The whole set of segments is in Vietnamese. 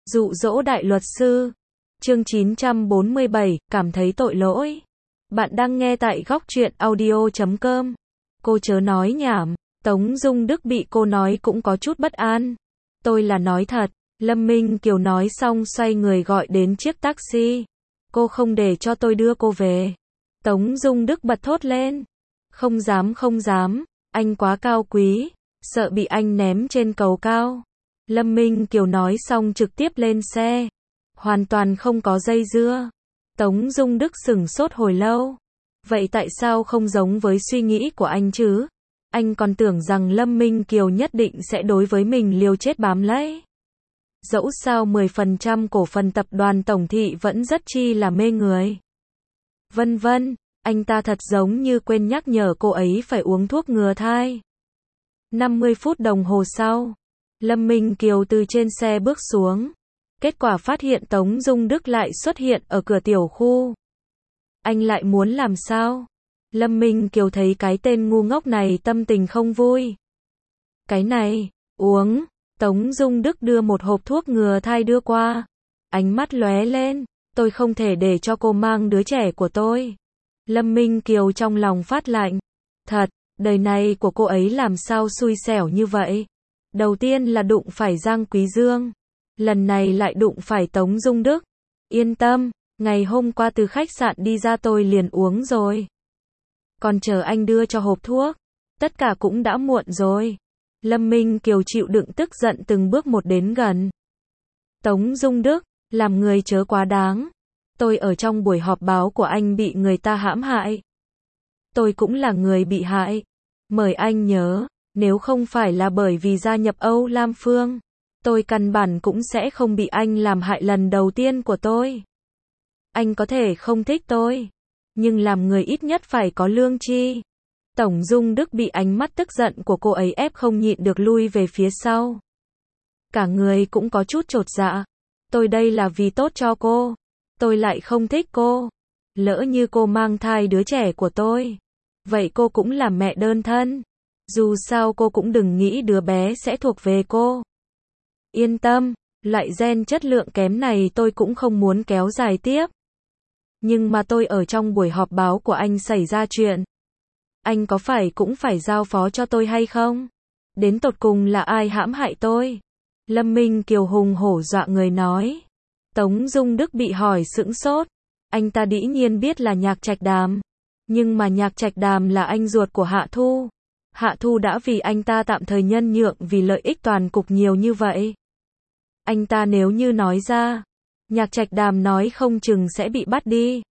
Dụ dỗ đại luật sư. Chương 947, cảm thấy tội lỗi. Bạn đang nghe tại góc truyện audio.com. Cô chớ nói nhảm. Tống Dung Đức bị cô nói cũng có chút bất an. Tôi là nói thật. Lâm Minh Kiều nói xong xoay người gọi đến chiếc taxi. Cô không để cho tôi đưa cô về. Tống Dung Đức bật thốt lên. Không dám không dám. Anh quá cao quý. Sợ bị anh ném trên cầu cao. Lâm Minh Kiều nói xong trực tiếp lên xe. Hoàn toàn không có dây dưa. Tống Dung Đức sửng sốt hồi lâu. Vậy tại sao không giống với suy nghĩ của anh chứ? Anh còn tưởng rằng Lâm Minh Kiều nhất định sẽ đối với mình liều chết bám lấy. Dẫu sao 10% cổ phần tập đoàn Tổng Thị vẫn rất chi là mê người. Vân vân, anh ta thật giống như quên nhắc nhở cô ấy phải uống thuốc ngừa thai. 50 phút đồng hồ sau, Lâm Minh Kiều từ trên xe bước xuống. Kết quả phát hiện Tống Dung Đức lại xuất hiện ở cửa tiểu khu. Anh lại muốn làm sao? Lâm Minh Kiều thấy cái tên ngu ngốc này tâm tình không vui. Cái này, uống. Tống Dung Đức đưa một hộp thuốc ngừa thai đưa qua. Ánh mắt lóe lên. Tôi không thể để cho cô mang đứa trẻ của tôi. Lâm Minh Kiều trong lòng phát lạnh. Thật, đời này của cô ấy làm sao xui xẻo như vậy? Đầu tiên là đụng phải Giang Quý Dương. Lần này lại đụng phải Tống Dung Đức. Yên tâm, ngày hôm qua từ khách sạn đi ra tôi liền uống rồi. Còn chờ anh đưa cho hộp thuốc. Tất cả cũng đã muộn rồi. Lâm Minh Kiều chịu đựng tức giận từng bước một đến gần. Tống Dung Đức, làm người chớ quá đáng. Tôi ở trong buổi họp báo của anh bị người ta hãm hại. Tôi cũng là người bị hại. Mời anh nhớ, nếu không phải là bởi vì gia nhập Âu Lam Phương, tôi căn bản cũng sẽ không bị anh làm hại lần đầu tiên của tôi. Anh có thể không thích tôi, nhưng làm người ít nhất phải có lương tri. Tống Dung Đức bị ánh mắt tức giận của cô ấy ép không nhịn được lui về phía sau. Cả người cũng có chút chột dạ. Tôi đây là vì tốt cho cô. Tôi lại không thích cô. Lỡ như cô mang thai đứa trẻ của tôi, vậy cô cũng là mẹ đơn thân. Dù sao cô cũng đừng nghĩ đứa bé sẽ thuộc về cô. Yên tâm, loại gen chất lượng kém này tôi cũng không muốn kéo dài tiếp. Nhưng mà tôi ở trong buổi họp báo của anh xảy ra chuyện. Anh có phải cũng phải giao phó cho tôi hay không? Đến tột cùng là ai hãm hại tôi? Lâm Minh Kiều hùng hổ dọa người nói. Tống Dung Đức bị hỏi sững sốt. Anh ta dĩ nhiên biết là Nhạc Trạch Đàm. Nhưng mà Nhạc Trạch Đàm là anh ruột của Hạ Thu. Hạ Thu đã vì anh ta tạm thời nhân nhượng vì lợi ích toàn cục nhiều như vậy. Anh ta nếu như nói ra, Nhạc Trạch Đàm nói không chừng sẽ bị bắt đi.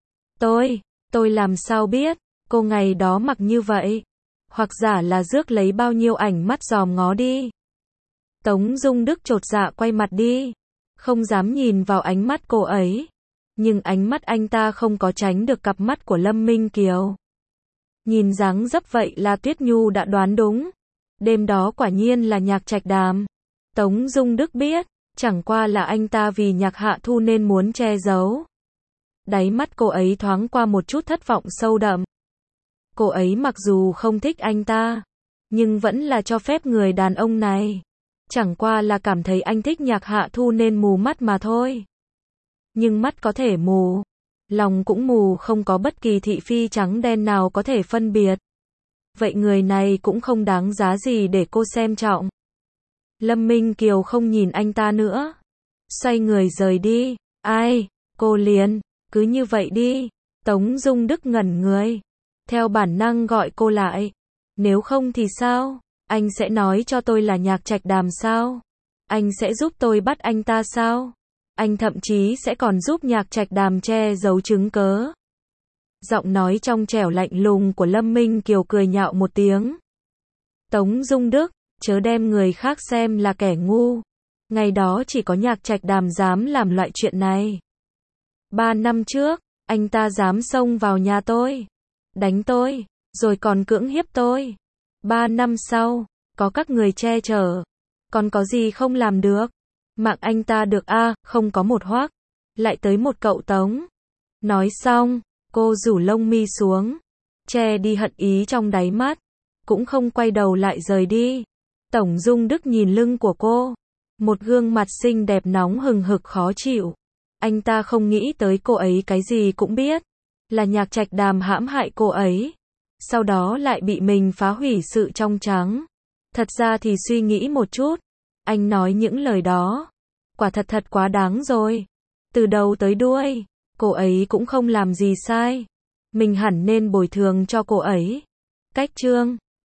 Tôi làm sao biết, cô ngày đó mặc như vậy. Hoặc giả là rước lấy bao nhiêu ảnh mắt dòm ngó đi. Tống Dung Đức chột dạ quay mặt đi. Không dám nhìn vào ánh mắt cô ấy. Nhưng ánh mắt anh ta không có tránh được cặp mắt của Lâm Minh Kiều. Nhìn dáng dấp vậy là Tuyết Nhu đã đoán đúng. Đêm đó quả nhiên là Nhạc Trạch Đàm. Tống Dung Đức biết, chẳng qua là anh ta vì Nhạc Hạ Thu nên muốn che giấu. Đáy mắt cô ấy thoáng qua một chút thất vọng sâu đậm. Cô ấy mặc dù không thích anh ta, nhưng vẫn là cho phép người đàn ông này. Chẳng qua là cảm thấy anh thích Nhạc Hạ Thu nên mù mắt mà thôi. Nhưng mắt có thể mù, lòng cũng mù, không có bất kỳ thị phi trắng đen nào có thể phân biệt. Vậy người này cũng không đáng giá gì để cô xem trọng. Lâm Minh Kiều không nhìn anh ta nữa. Xoay người rời đi. Ai, cô liền, cứ như vậy đi. Tống Dung Đức ngẩn người. Theo bản năng gọi cô lại. Nếu không thì sao? Anh sẽ nói cho tôi là Nhạc Trạch Đàm sao? Anh sẽ giúp tôi bắt anh ta sao? Anh thậm chí sẽ còn giúp Nhạc Trạch Đàm che giấu chứng cớ. Giọng nói trong trẻo lạnh lùng của Lâm Minh Kiều cười nhạo một tiếng. Tống Dung Đức, chớ đem người khác xem là kẻ ngu. Ngày đó chỉ có Nhạc Trạch Đàm dám làm loại chuyện này. 3 năm trước, anh ta dám xông vào nhà tôi, đánh tôi, rồi còn cưỡng hiếp tôi. 3 năm sau, có các người che chở, còn có gì không làm được. Mạng anh ta được không có một hoác, lại tới một cậu Tống. Nói xong, cô rủ lông mi xuống, che đi hận ý trong đáy mắt, cũng không quay đầu lại rời đi. Tống Dung Đức nhìn lưng của cô, Một gương mặt xinh đẹp nóng hừng hực khó chịu. Anh ta không nghĩ tới cô ấy cái gì cũng biết. Là Nhạc Trạch Đàm hãm hại cô ấy. Sau đó lại bị mình phá hủy sự trong trắng. Thật ra thì suy nghĩ một chút. Anh nói những lời đó. Quả thật thật quá đáng rồi. Từ đầu tới đuôi, cô ấy cũng không làm gì sai. Mình hẳn nên bồi thường cho cô ấy. Cách chương